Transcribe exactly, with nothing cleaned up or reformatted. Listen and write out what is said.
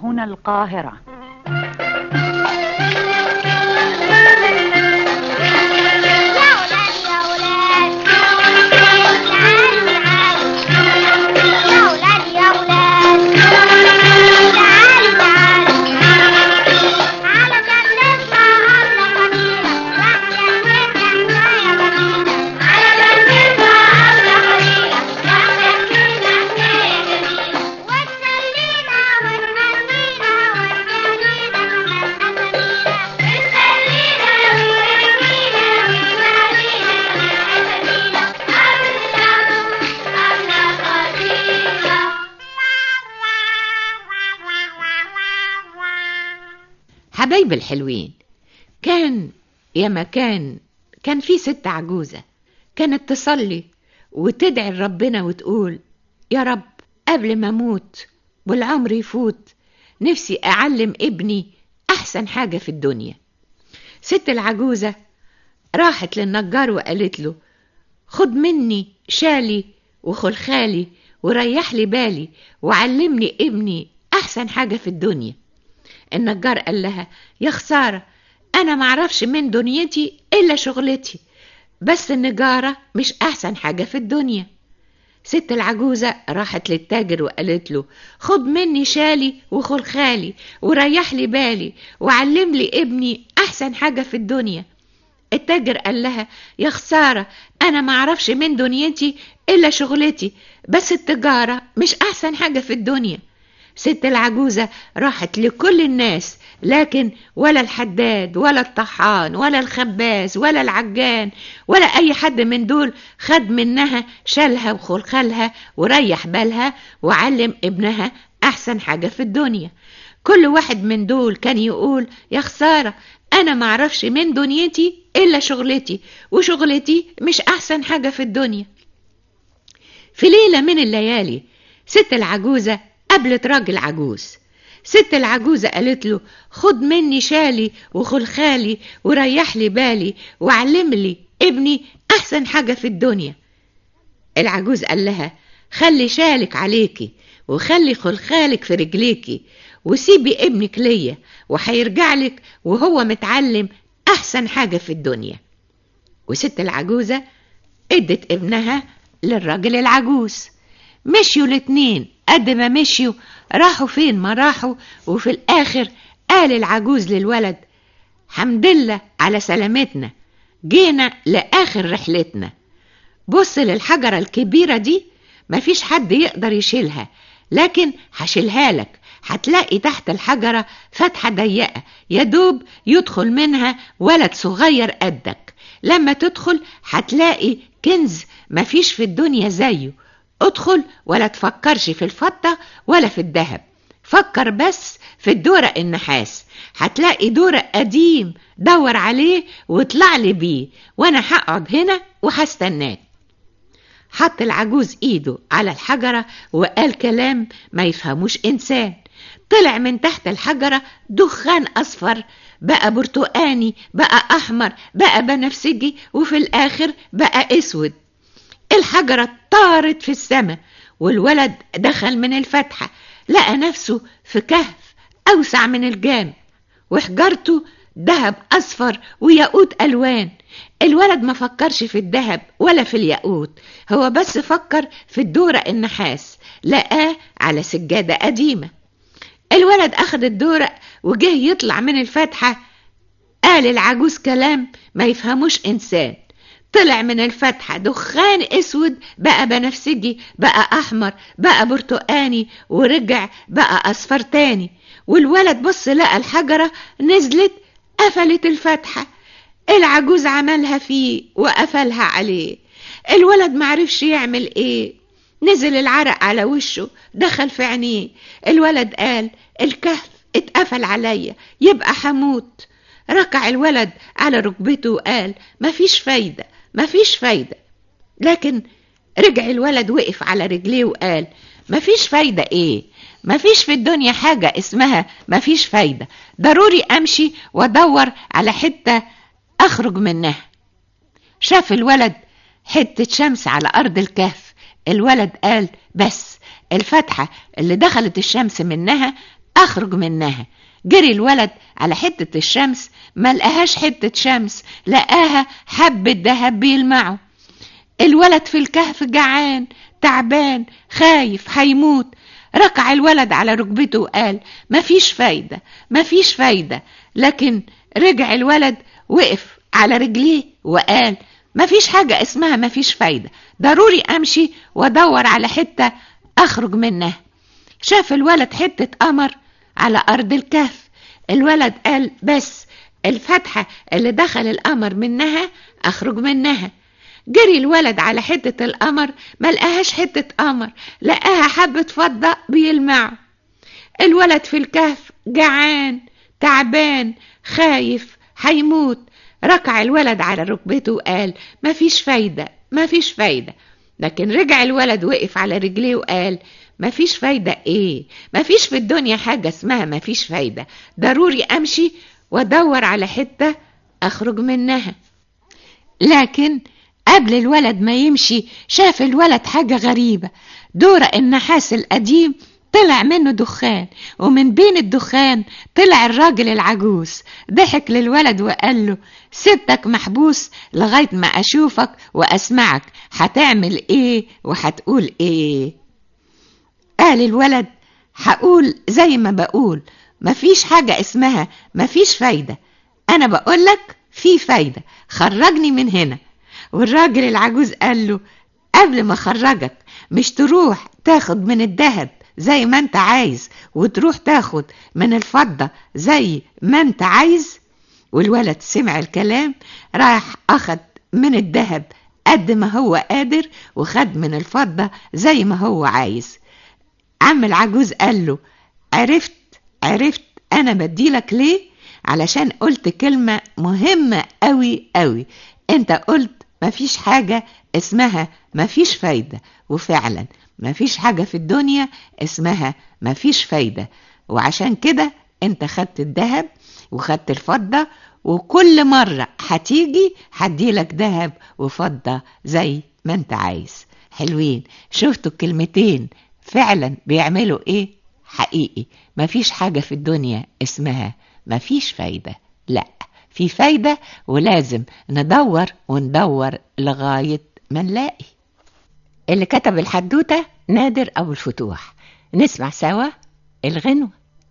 هنا القاهرة. حبايبي الحلوين، كان يا مكان كان في ست عجوزة كانت تصلي وتدعي لربنا وتقول: يا رب قبل ما اموت والعمر يفوت نفسي اعلم ابني احسن حاجة في الدنيا. ست العجوزة راحت للنجار وقالت له: خد مني شالي وخلخالي وريح لي بالي وعلمني ابني احسن حاجة في الدنيا. النجار قال لها: يا خسارة، أنا معرفش من دنيتي إلا شغلتي، بس النجارة مش أحسن حاجة في الدنيا. ست العجوزة راحت للتاجر وقالت له: خد مني شالي وخلخالي وريح لي بالي وعلم لي ابني أحسن حاجة في الدنيا. التاجر قال لها: يا خسارة، أنا معرفش من دنيتي إلا شغلتي، بس التجارة مش أحسن حاجة في الدنيا. ست العجوزة راحت لكل الناس، لكن ولا الحداد ولا الطحان ولا الخباز ولا العجان ولا أي حد من دول خد منها شالها وخلخلها وريح بالها وعلم ابنها أحسن حاجة في الدنيا. كل واحد من دول كان يقول: يا خسارة، أنا معرفش من دنيتي إلا شغلتي، وشغلتي مش أحسن حاجة في الدنيا. في ليلة من الليالي ست العجوزة قابلت راجل عجوز. ست العجوزة قالت له: خد مني شالي وخلخالي وريح لي بالي وعلم لي ابني أحسن حاجة في الدنيا. العجوز قال لها: خلي شالك عليكي وخلي خلخالك في رجليكي وسيبي ابنك ليا وهيرجع لك وهو متعلم أحسن حاجة في الدنيا. وست العجوزة ادت ابنها للراجل العجوز. مشيوا الاتنين، قد ما مشيوا راحوا فين ما راحوا، وفي الآخر قال العجوز للولد: حمدلله على سلامتنا، جينا لآخر رحلتنا. بص للحجرة الكبيرة دي، مفيش حد يقدر يشيلها، لكن هشيلها لك. هتلاقي تحت الحجرة فتحة ضيقة يدوب يدخل منها ولد صغير قدك. لما تدخل هتلاقي كنز مفيش في الدنيا زيه. ادخل ولا تفكرش في الفضة ولا في الذهب، فكر بس في الدورق النحاس. هتلاقي دورق قديم، دور عليه واطلع لي بيه، وانا هقعد هنا وهستناك. حط العجوز ايده على الحجرة وقال كلام ما يفهموش انسان. طلع من تحت الحجرة دخان اصفر، بقى برتقاني، بقى احمر، بقى بنفسجي، وفي الاخر بقى اسود. الحجرة طارت في السماء، والولد دخل من الفتحة لقى نفسه في كهف أوسع من الجام، وحجرته دهب أصفر وياقوت ألوان. الولد ما فكرش في الدهب ولا في الياقوت، هو بس فكر في الدورق النحاس، لقاه على سجادة قديمة. الولد أخذ الدورق وجه يطلع من الفتحة، قال العجوز كلام ما يفهموش إنسان. طلع من الفتحة دخان اسود، بقى بنفسجي، بقى احمر، بقى برتقاني، ورجع بقى اصفر تاني. والولد بص لقى الحجرة نزلت قفلت الفتحة. العجوز عملها فيه وقفلها عليه. الولد معرفش يعمل ايه، نزل العرق على وشه، دخل في عينيه. الولد قال: الكهف اتقفل عليا، يبقى حموت. ركع الولد على ركبته وقال: مفيش فايدة مفيش فايدة. لكن رجع الولد وقف على رجليه وقال: مفيش فايدة ايه؟ مفيش في الدنيا حاجة اسمها مفيش فايدة، ضروري امشي وادور على حتة اخرج منها. شاف الولد حتة شمس على ارض الكهف. الولد قال: بس الفتحة اللي دخلت الشمس منها أخرج منها. جري الولد على حتة الشمس، ما لقاهاش حتة شمس، لقاها حبة دهب بيلمعوا. الولد في الكهف جعان تعبان خايف هيموت. ركع الولد على ركبته وقال مفيش فايدة مفيش فايدة. لكن رجع الولد وقف على رجليه وقال مفيش حاجة اسمها مفيش فايدة، ضروري أمشي وادور على حتة أخرج منها. شاف الولد حتة قمر على أرض الكهف. الولد قال بس الفتحة اللي دخل القمر منها أخرج منها. جري الولد على حتة القمر، ما لقاهاش حتة قمر، لقاها حبة فضة بيلمعوا. الولد في الكهف جعان تعبان خايف هيموت. ركع الولد على ركبته وقال مفيش فايدة مفيش فايدة. لكن رجع الولد وقف على رجليه وقال مفيش فايدة ايه، مفيش في الدنيا حاجة اسمها مفيش فايدة، ضروري امشي وادور على حتة اخرج منها. لكن قبل الولد ما يمشي شاف الولد حاجة غريبة. دورة النحاس القديم طلع منه دخان، ومن بين الدخان طلع الراجل العجوز. ضحك للولد وقال له سبتك محبوس لغاية ما أشوفك وأسمعك، هتعمل إيه وهتقول إيه؟ قال الولد هقول زي ما بقول، مفيش حاجة اسمها مفيش فايدة، أنا بقولك في فايدة، خرجني من هنا. والراجل العجوز قال له قبل ما خرجك مش تروح تاخد من الذهب زي ما انت عايز وتروح تاخد من الفضة زي ما انت عايز؟ والولد سمع الكلام، راح اخد من الذهب قد ما هو قادر وخد من الفضة زي ما هو عايز. عم العجوز قال له عرفت عرفت انا بديلك ليه؟ علشان قلت كلمة مهمة قوي قوي. انت قلت مفيش حاجة اسمها مفيش فايدة، وفعلا مفيش حاجة في الدنيا اسمها مفيش فايدة. وعشان كده انت خدت الذهب وخدت الفضة، وكل مرة هتيجي هديلك ذهب وفضة زي ما انت عايز. حلوين؟ شفتوا الكلمتين فعلا بيعملوا ايه؟ حقيقي مفيش حاجة في الدنيا اسمها مفيش فايدة، لا في فايدة، ولازم ندور وندور لغاية ما نلاقي. اللي كتب الحدوتة نادر أبو الفتوح. نسمع سوا الغنوة.